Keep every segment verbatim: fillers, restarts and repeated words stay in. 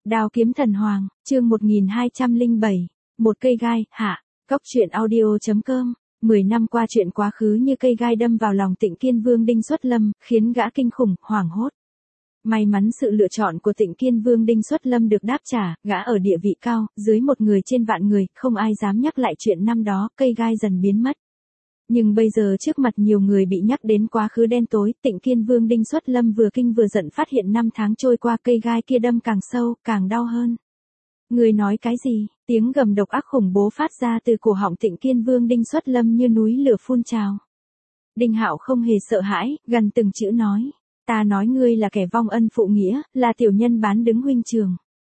Đao kiếm thần hoàng, chương một nghìn hai trăm lẻ bảy, một cây gai, hạ, Cốc truyện audio chấm com. Mười năm qua chuyện quá khứ như cây gai đâm vào lòng Tịnh Kiên Vương Đinh Xuất Lâm, khiến gã kinh khủng, hoảng hốt. May mắn sự lựa chọn của Tịnh Kiên Vương Đinh Xuất Lâm được đáp trả, gã ở địa vị cao, dưới một người trên vạn người, không ai dám nhắc lại chuyện năm đó, cây gai dần biến mất. Nhưng bây giờ trước mặt nhiều người bị nhắc đến quá khứ đen tối, Tịnh Kiên Vương Đinh Xuất Lâm vừa kinh vừa giận phát hiện năm tháng trôi qua cây gai kia đâm càng sâu, càng đau hơn. Người nói cái gì? Tiếng gầm độc ác khủng bố phát ra từ cổ họng Tịnh Kiên Vương Đinh Xuất Lâm như núi lửa phun trào. Đinh Hạo không hề sợ hãi, gần từng chữ nói. Ta nói ngươi là kẻ vong ân phụ nghĩa, là tiểu nhân bán đứng huynh trường.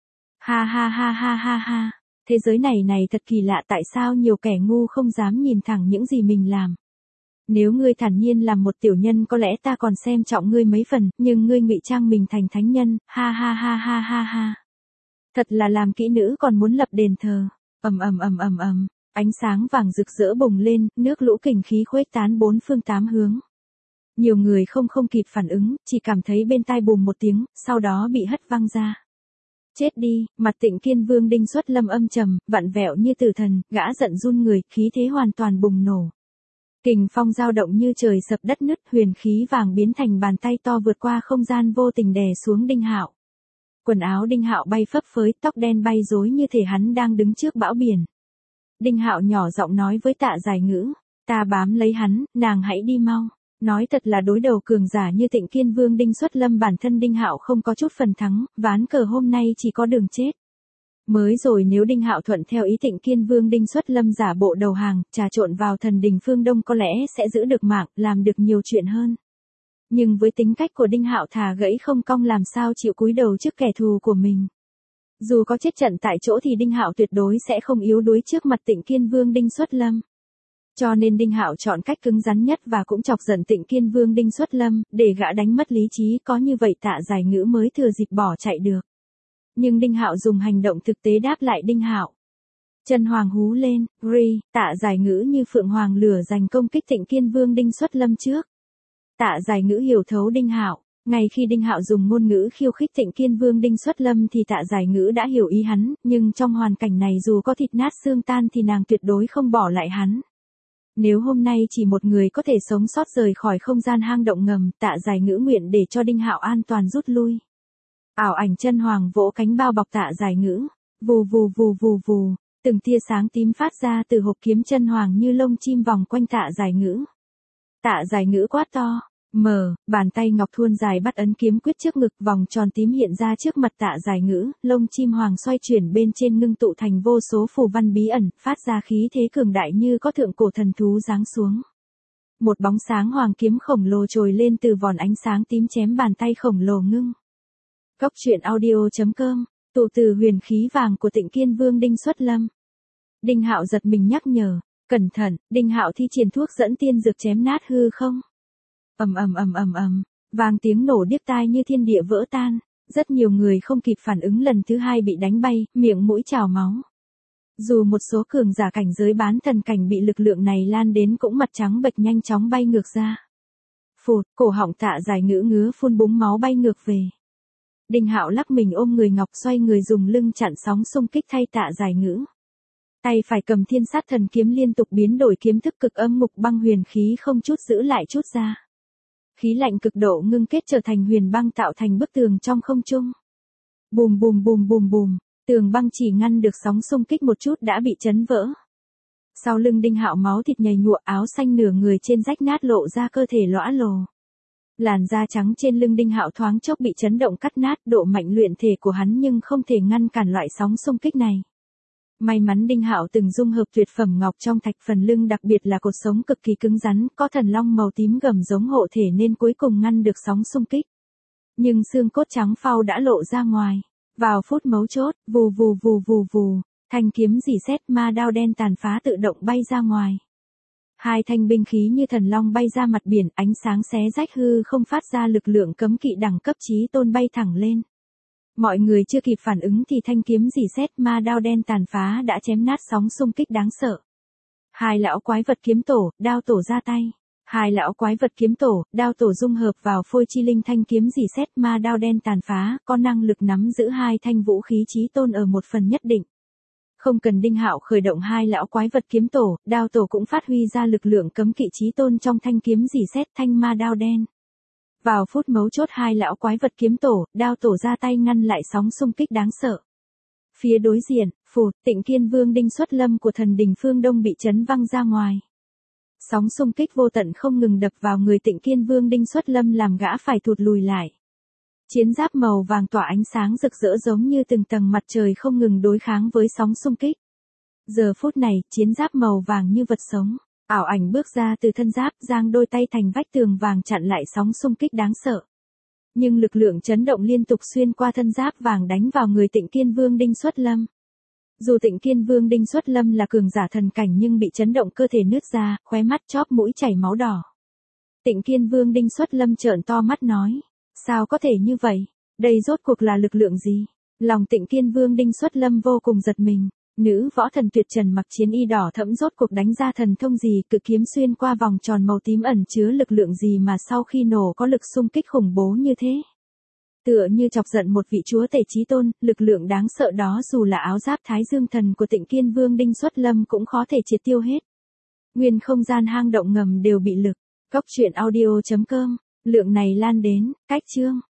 Ha ha ha ha ha ha. Thế giới này này thật kỳ lạ, tại sao nhiều kẻ ngu không dám nhìn thẳng những gì mình làm. Nếu ngươi thản nhiên làm một tiểu nhân có lẽ ta còn xem trọng ngươi mấy phần, nhưng ngươi ngụy trang mình thành thánh nhân, ha ha ha ha ha ha. Thật là làm kỹ nữ còn muốn lập đền thờ. Ầm ầm ầm ầm ầm, ánh sáng vàng rực rỡ bùng lên, nước lũ kình khí khuếch tán bốn phương tám hướng. Nhiều người không không kịp phản ứng, chỉ cảm thấy bên tai bùm một tiếng, sau đó bị hất văng ra. Chết đi, mặt Tịnh Kiên Vương Đinh Xuất Lâm âm trầm, vặn vẹo như tử thần, gã giận run người, khí thế hoàn toàn bùng nổ. Kình phong dao động như trời sập đất nứt, huyền khí vàng biến thành bàn tay to vượt qua không gian vô tình đè xuống Đinh Hạo. Quần áo Đinh Hạo bay phấp phới, tóc đen bay rối như thể hắn đang đứng trước bão biển. Đinh Hạo nhỏ giọng nói với Tạ Giải Ngữ, ta bám lấy hắn, nàng hãy đi mau. Nói thật là đối đầu cường giả như Tịnh Kiên Vương Đinh Xuất Lâm bản thân Đinh Hạo không có chút phần thắng, ván cờ hôm nay chỉ có đường chết. Mới rồi nếu Đinh Hạo thuận theo ý Tịnh Kiên Vương Đinh Xuất Lâm giả bộ đầu hàng, trà trộn vào thần đình phương Đông có lẽ sẽ giữ được mạng, làm được nhiều chuyện hơn. Nhưng với tính cách của Đinh Hạo thà gãy không cong làm sao chịu cúi đầu trước kẻ thù của mình. Dù có chết trận tại chỗ thì Đinh Hạo tuyệt đối sẽ không yếu đuối trước mặt Tịnh Kiên Vương Đinh Xuất Lâm. Cho nên Đinh Hạo chọn cách cứng rắn nhất và cũng chọc giận Tịnh Kiên Vương Đinh Xuất Lâm, để gã đánh mất lý trí, có như vậy Tạ Giải Ngữ mới thừa dịp bỏ chạy được. Nhưng Đinh Hạo dùng hành động thực tế đáp lại Đinh Hạo. Chân hoàng hú lên, ri, Tạ Giải Ngữ như phượng hoàng lửa giành công kích Tịnh Kiên Vương Đinh Xuất Lâm trước. Tạ Giải Ngữ hiểu thấu Đinh Hạo, ngay khi Đinh Hạo dùng ngôn ngữ khiêu khích Tịnh Kiên Vương Đinh Xuất Lâm thì Tạ Giải Ngữ đã hiểu ý hắn, nhưng trong hoàn cảnh này dù có thịt nát xương tan thì nàng tuyệt đối không bỏ lại hắn. Nếu hôm nay chỉ một người có thể sống sót rời khỏi không gian hang động ngầm, Tạ Giải Ngữ nguyện để cho Đinh Hạo an toàn rút lui. Ảo ảnh chân hoàng vỗ cánh bao bọc Tạ Giải Ngữ, vù vù vù vù vù, từng tia sáng tím phát ra từ hộp kiếm chân hoàng như lông chim vòng quanh Tạ Giải Ngữ. Tạ Giải Ngữ quát to, mở, bàn tay ngọc thuôn dài bắt ấn kiếm quyết trước ngực, vòng tròn tím hiện ra trước mặt Tạ Giải Ngữ, lông chim hoàng xoay chuyển bên trên ngưng tụ thành vô số phù văn bí ẩn, phát ra khí thế cường đại như có thượng cổ thần thú giáng xuống. Một bóng sáng hoàng kiếm khổng lồ trồi lên từ vòn ánh sáng tím chém bàn tay khổng lồ ngưng. Cốc truyện audio chấm com, tụ từ huyền khí vàng của Tịnh Kiên Vương Đinh Xuất Lâm. Đinh Hạo giật mình nhắc nhở, cẩn thận, Đinh Hạo thi triển thuốc dẫn tiên dược chém nát hư không. Ầm ầm ầm ầm ầm, vang tiếng nổ điếc tai như thiên địa vỡ tan, rất nhiều người không kịp phản ứng lần thứ hai bị đánh bay, miệng mũi trào máu. Dù một số cường giả cảnh giới bán thần cảnh bị lực lượng này lan đến cũng mặt trắng bệch nhanh chóng bay ngược ra. Phụt, cổ họng Tạ Giải Ngữ ngứa phun búng máu bay ngược về. Đinh Hạo lắc mình ôm người ngọc xoay người dùng lưng chặn sóng xung kích thay Tạ Giải Ngữ. Tay phải cầm thiên sát thần kiếm liên tục biến đổi kiếm thức cực âm mục băng huyền khí không chút giữ lại chút ra. Khí lạnh cực độ ngưng kết trở thành huyền băng tạo thành bức tường trong không trung. Bùm bùm bùm bùm bùm, tường băng chỉ ngăn được sóng xung kích một chút đã bị chấn vỡ. Sau lưng Đinh Hạo máu thịt nhầy nhụa, áo xanh nửa người trên rách nát lộ ra cơ thể lõa lồ. Làn da trắng trên lưng Đinh Hạo thoáng chốc bị chấn động cắt nát, độ mạnh luyện thể của hắn nhưng không thể ngăn cản loại sóng xung kích này. May mắn Đinh Hạo từng dung hợp tuyệt phẩm ngọc trong thạch, phần lưng đặc biệt là cột sống cực kỳ cứng rắn, có thần long màu tím gầm giống hộ thể nên cuối cùng ngăn được sóng xung kích. Nhưng xương cốt trắng phau đã lộ ra ngoài. Vào phút mấu chốt, vù vù vù vù vù, thanh kiếm rỉ sét ma đao đen tàn phá tự động bay ra ngoài. Hai thanh binh khí như thần long bay ra mặt biển, ánh sáng xé rách hư không phát ra lực lượng cấm kỵ đẳng cấp chí tôn bay thẳng lên. Mọi người chưa kịp phản ứng thì thanh kiếm rỉ sét ma đao đen tàn phá đã chém nát sóng xung kích đáng sợ. Hai lão quái vật kiếm tổ, đao tổ ra tay. Hai lão quái vật kiếm tổ, đao tổ dung hợp vào phôi chi linh thanh kiếm dì xét ma đao đen tàn phá, có năng lực nắm giữ hai thanh vũ khí chí tôn ở một phần nhất định. Không cần Đinh Hạo khởi động hai lão quái vật kiếm tổ, đao tổ cũng phát huy ra lực lượng cấm kỵ chí tôn trong thanh kiếm dì xét thanh ma đao đen. Vào phút mấu chốt hai lão quái vật kiếm tổ, đao tổ ra tay ngăn lại sóng xung kích đáng sợ. Phía đối diện, phù, Tịnh Kiên Vương Đinh Xuất Lâm của thần đình phương Đông bị chấn văng ra ngoài. Sóng xung kích vô tận không ngừng đập vào người Tịnh Kiên Vương Đinh Xuất Lâm làm gã phải thụt lùi lại. Chiến giáp màu vàng tỏa ánh sáng rực rỡ giống như từng tầng mặt trời không ngừng đối kháng với sóng xung kích. Giờ phút này, chiến giáp màu vàng như vật sống, ảo ảnh bước ra từ thân giáp, giang đôi tay thành vách tường vàng chặn lại sóng xung kích đáng sợ. Nhưng lực lượng chấn động liên tục xuyên qua thân giáp vàng đánh vào người Tịnh Kiên Vương Đinh Xuất Lâm. Dù Tịnh Kiên Vương Đinh Xuất Lâm là cường giả thần cảnh nhưng bị chấn động cơ thể nứt ra, khóe mắt chóp mũi chảy máu đỏ. Tịnh Kiên Vương Đinh Xuất Lâm trợn to mắt nói, sao có thể như vậy? Đây rốt cuộc là lực lượng gì? Lòng Tịnh Kiên Vương Đinh Xuất Lâm vô cùng giật mình. Nữ võ thần tuyệt trần mặc chiến y đỏ thẫm rốt cuộc đánh ra thần thông gì, cự kiếm xuyên qua vòng tròn màu tím ẩn chứa lực lượng gì mà sau khi nổ có lực xung kích khủng bố như thế. Tựa như chọc giận một vị chúa tể chí tôn, lực lượng đáng sợ đó dù là áo giáp Thái Dương Thần của Tịnh Kiên Vương Đinh Xuất Lâm cũng khó thể triệt tiêu hết. Nguyên không gian hang động ngầm đều bị lực. Cốc truyện audio chấm com, lượng này lan đến, cách chương.